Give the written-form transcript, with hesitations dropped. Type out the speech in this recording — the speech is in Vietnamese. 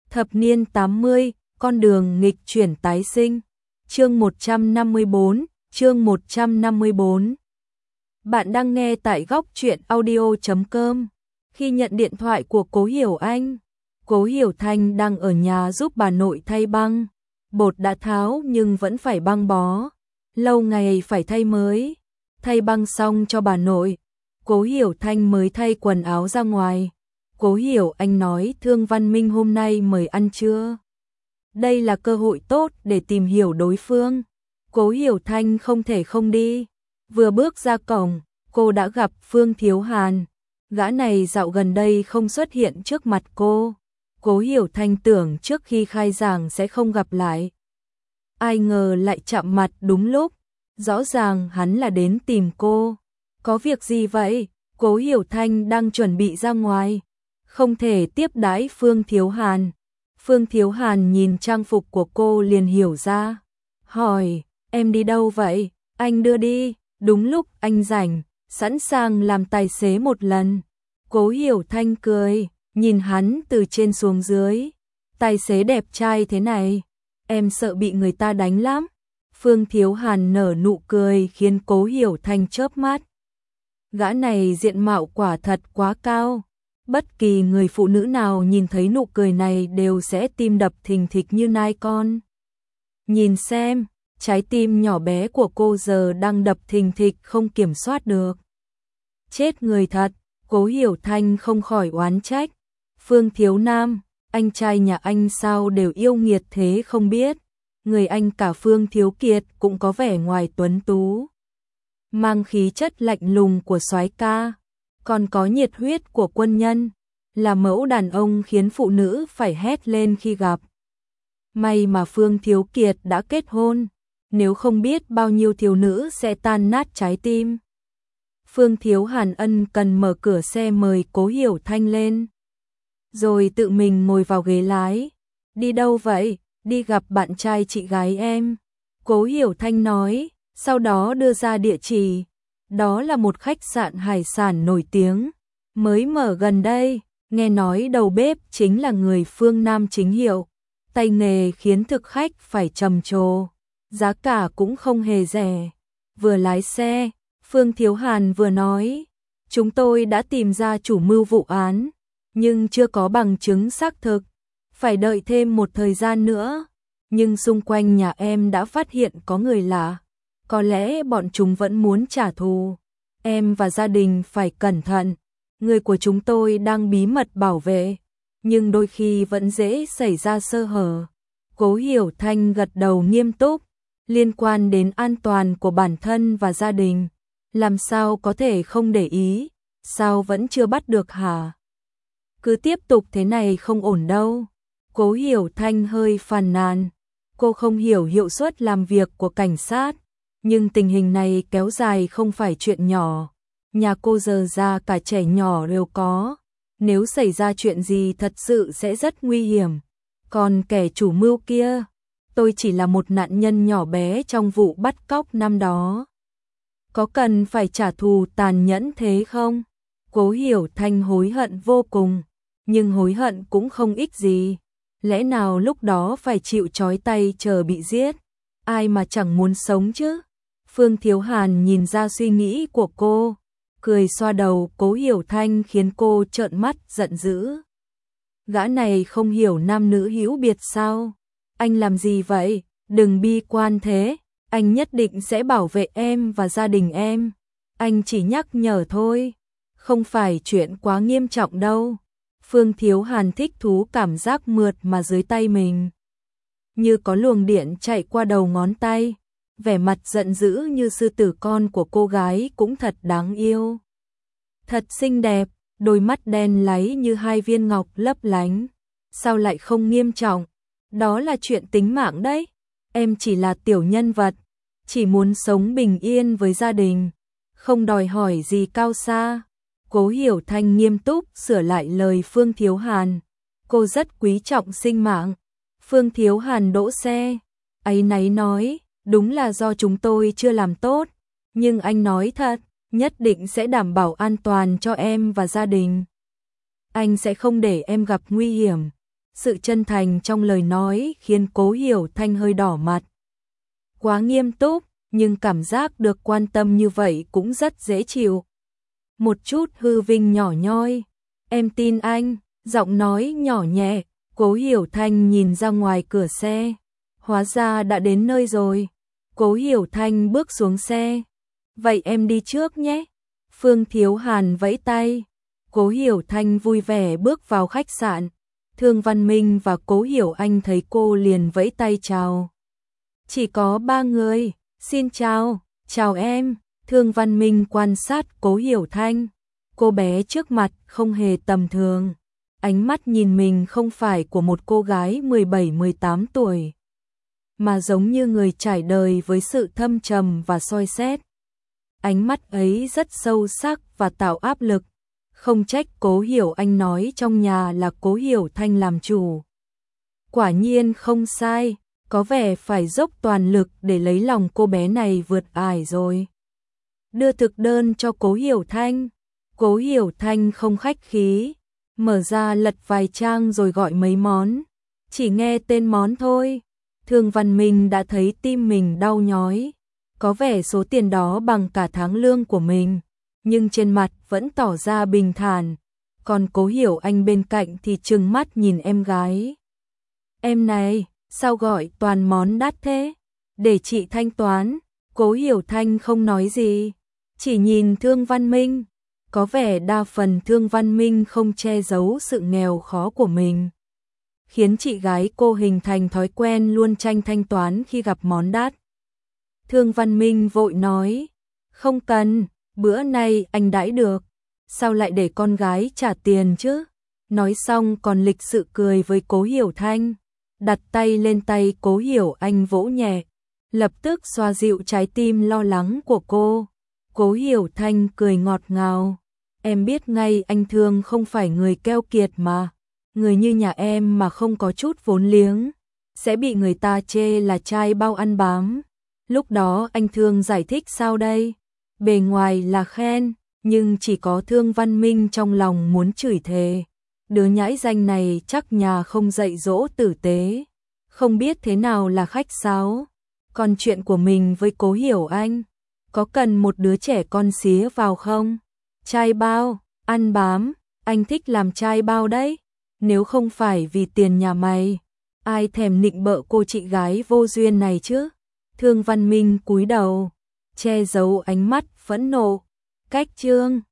Thập niên 80, con đường nghịch chuyển tái sinh. Chương 154, chương 154. Bạn đang nghe tại góc truyện audio.com. Khi nhận điện thoại của Cố Hiểu Anh, Cố Hiểu Thanh đang ở nhà giúp bà nội thay băng. Bột đã tháo nhưng vẫn phải băng bó. Lâu ngày phải thay mới. Thay băng xong cho bà nội, Cố Hiểu Thanh mới thay quần áo ra ngoài. Cố Hiểu Anh nói Thương Văn Minh hôm nay mời ăn trưa. Đây là cơ hội tốt để tìm hiểu đối phương. Cố Hiểu Thanh không thể không đi. Vừa bước ra cổng, cô đã gặp Phương Thiếu Hàn. Gã này dạo gần đây không xuất hiện trước mặt cô. Cố Hiểu Thanh tưởng trước khi khai giảng sẽ không gặp lại. Ai ngờ lại chạm mặt đúng lúc. Rõ ràng hắn là đến tìm cô. Có việc gì vậy? Cố Hiểu Thanh đang chuẩn bị ra ngoài. Không thể tiếp đãi Phương Thiếu Hàn. Phương Thiếu Hàn nhìn trang phục của cô liền hiểu ra. Hỏi, em đi đâu vậy? Anh đưa đi. Đúng lúc anh rảnh, sẵn sàng làm tài xế một lần. Cố Hiểu Thanh cười, nhìn hắn từ trên xuống dưới. Tài xế đẹp trai thế này, em sợ bị người ta đánh lắm. Phương Thiếu Hàn nở nụ cười khiến Cố Hiểu Thanh chớp mắt. Gã này diện mạo quả thật quá cao. Bất kỳ người phụ nữ nào nhìn thấy nụ cười này đều sẽ tim đập thình thịch như nai con. Nhìn xem, trái tim nhỏ bé của cô giờ đang đập thình thịch không kiểm soát được. Chết người thật, Cố Hiểu Thanh không khỏi oán trách. Phương Thiếu Nam, anh trai nhà anh sao đều yêu nghiệt thế không biết. Người anh cả Phương Thiếu Kiệt cũng có vẻ ngoài tuấn tú. Mang khí chất lạnh lùng của soái ca. Còn có nhiệt huyết của quân nhân, là mẫu đàn ông khiến phụ nữ phải hét lên khi gặp. May mà Phương Thiếu Kiệt đã kết hôn, nếu không biết bao nhiêu thiếu nữ sẽ tan nát trái tim. Phương Thiếu Hàn ân cần mở cửa xe mời Cố Hiểu Thanh lên, rồi tự mình ngồi vào ghế lái. Đi đâu vậy? Đi gặp bạn trai chị gái em. Cố Hiểu Thanh nói, sau đó đưa ra địa chỉ. Đó là một khách sạn hải sản nổi tiếng, mới mở gần đây, nghe nói đầu bếp chính là người phương Nam chính hiệu. Tay nghề khiến thực khách phải trầm trồ, giá cả cũng không hề rẻ. Vừa lái xe, Phương Thiếu Hàn vừa nói, chúng tôi đã tìm ra chủ mưu vụ án, nhưng chưa có bằng chứng xác thực, phải đợi thêm một thời gian nữa. Nhưng xung quanh nhà em đã phát hiện có người lạ. Có lẽ bọn chúng vẫn muốn trả thù. Em và gia đình phải cẩn thận. Người của chúng tôi đang bí mật bảo vệ, nhưng đôi khi vẫn dễ xảy ra sơ hở. Cố Hiểu Thanh gật đầu nghiêm túc. Liên quan đến an toàn của bản thân và gia đình, làm sao có thể không để ý? Sao vẫn chưa bắt được hả? Cứ tiếp tục thế này không ổn đâu. Cố Hiểu Thanh hơi phàn nàn. Cô không hiểu hiệu suất làm việc của cảnh sát. Nhưng tình hình này kéo dài không phải chuyện nhỏ. Nhà cô giờ ra cả trẻ nhỏ đều có. Nếu xảy ra chuyện gì thật sự sẽ rất nguy hiểm. Còn kẻ chủ mưu kia, tôi chỉ là một nạn nhân nhỏ bé trong vụ bắt cóc năm đó. Có cần phải trả thù tàn nhẫn thế không? Cố Hiểu Thanh hối hận vô cùng. Nhưng hối hận cũng không ích gì. Lẽ nào lúc đó phải chịu trói tay chờ bị giết? Ai mà chẳng muốn sống chứ? Phương Thiếu Hàn nhìn ra suy nghĩ của cô, cười xoa đầu Cố Hiểu Thanh khiến cô trợn mắt giận dữ. Gã này không hiểu nam nữ hữu biệt sao? Anh làm gì vậy? Đừng bi quan thế, anh nhất định sẽ bảo vệ em và gia đình em. Anh chỉ nhắc nhở thôi, không phải chuyện quá nghiêm trọng đâu. Phương Thiếu Hàn thích thú cảm giác mượt mà dưới tay mình. Như có luồng điện chạy qua đầu ngón tay. Vẻ mặt giận dữ như sư tử con của cô gái cũng thật đáng yêu. Thật xinh đẹp, đôi mắt đen láy như hai viên ngọc lấp lánh. Sao lại không nghiêm trọng? Đó là chuyện tính mạng đấy. Em chỉ là tiểu nhân vật, chỉ muốn sống bình yên với gia đình, không đòi hỏi gì cao xa. Cố Hiểu Thanh nghiêm túc sửa lại lời Phương Thiếu Hàn. Cô rất quý trọng sinh mạng. Phương Thiếu Hàn đỗ xe, áy náy nói, đúng là do chúng tôi chưa làm tốt, nhưng anh nói thật, nhất định sẽ đảm bảo an toàn cho em và gia đình. Anh sẽ không để em gặp nguy hiểm. Sự chân thành trong lời nói khiến Cố Hiểu Thanh hơi đỏ mặt. Quá nghiêm túc, nhưng cảm giác được quan tâm như vậy cũng rất dễ chịu. Một chút hư vinh nhỏ nhoi. Em tin anh, giọng nói nhỏ nhẹ, Cố Hiểu Thanh nhìn ra ngoài cửa xe. Hóa ra đã đến nơi rồi. Cố Hiểu Thanh bước xuống xe. Vậy em đi trước nhé. Phương Thiếu Hàn vẫy tay. Cố Hiểu Thanh vui vẻ bước vào khách sạn. Thương Văn Minh và Cố Hiểu Anh thấy cô liền vẫy tay chào. Chỉ có 3 người. Xin chào, chào em. Thương Văn Minh quan sát Cố Hiểu Thanh. Cô bé trước mặt không hề tầm thường. Ánh mắt nhìn mình không phải của một cô gái 17-18 tuổi, mà giống như người trải đời với sự thâm trầm và soi xét. Ánh mắt ấy rất sâu sắc và tạo áp lực. Không trách Cố Hiểu Anh nói trong nhà là Cố Hiểu Thanh làm chủ. Quả nhiên không sai, có vẻ phải dốc toàn lực để lấy lòng cô bé này vượt ải rồi. Đưa thực đơn cho Cố Hiểu Thanh. Cố Hiểu Thanh không khách khí, mở ra lật vài trang rồi gọi mấy món. Chỉ nghe tên món thôi, Thương Văn Minh đã thấy tim mình đau nhói. Có vẻ số tiền đó bằng cả tháng lương của mình, nhưng trên mặt vẫn tỏ ra bình thản. Còn Cố Hiểu Anh bên cạnh thì trừng mắt nhìn em gái. Em này, sao gọi toàn món đắt thế? Để chị thanh toán. Cố Hiểu Thanh không nói gì, chỉ nhìn Thương Văn Minh. Có vẻ đa phần Thương Văn Minh không che giấu sự nghèo khó của mình, khiến chị gái cô hình thành thói quen luôn tranh thanh toán khi gặp món đắt. Thương Văn Minh vội nói, không cần, bữa nay anh đãi được, sao lại để con gái trả tiền chứ? Nói xong còn lịch sự cười với Cố Hiểu Thanh, đặt tay lên tay Cố Hiểu Anh vỗ nhẹ, lập tức xoa dịu trái tim lo lắng của cô. Cố Hiểu Thanh cười ngọt ngào, em biết ngay anh Thương không phải người keo kiệt mà, người như nhà em mà không có chút vốn liếng, sẽ bị người ta chê là trai bao ăn bám. Lúc đó anh Thương giải thích sao đây? Bề ngoài là khen, nhưng chỉ có Thương Văn Minh trong lòng muốn chửi thề. Đứa nhãi danh này chắc nhà không dạy dỗ tử tế, không biết thế nào là khách sáo. Còn chuyện của mình với Cố Hiểu Anh, có cần một đứa trẻ con xía vào không? Trai bao, ăn bám, anh thích làm trai bao đấy. Nếu không phải vì tiền nhà mày, ai thèm nịnh bợ cô chị gái vô duyên này chứ? Thương Văn Minh cúi đầu, che giấu ánh mắt phẫn nộ. Cách chương